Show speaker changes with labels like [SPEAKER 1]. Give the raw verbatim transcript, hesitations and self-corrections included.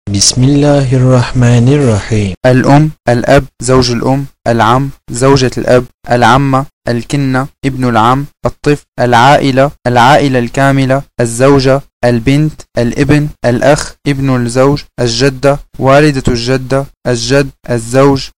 [SPEAKER 1] بسم الله الرحمن الرحيم.
[SPEAKER 2] الأم، الأب، زوج الأم، العم، زوجة الأب، العمة، الكنة، ابن العم، الطفل، العائلة، العائلة الكاملة، الزوجة، البنت، الابن، الأخ، ابن الزوج، الجدة، والدة الجدة، الجد، الزوج،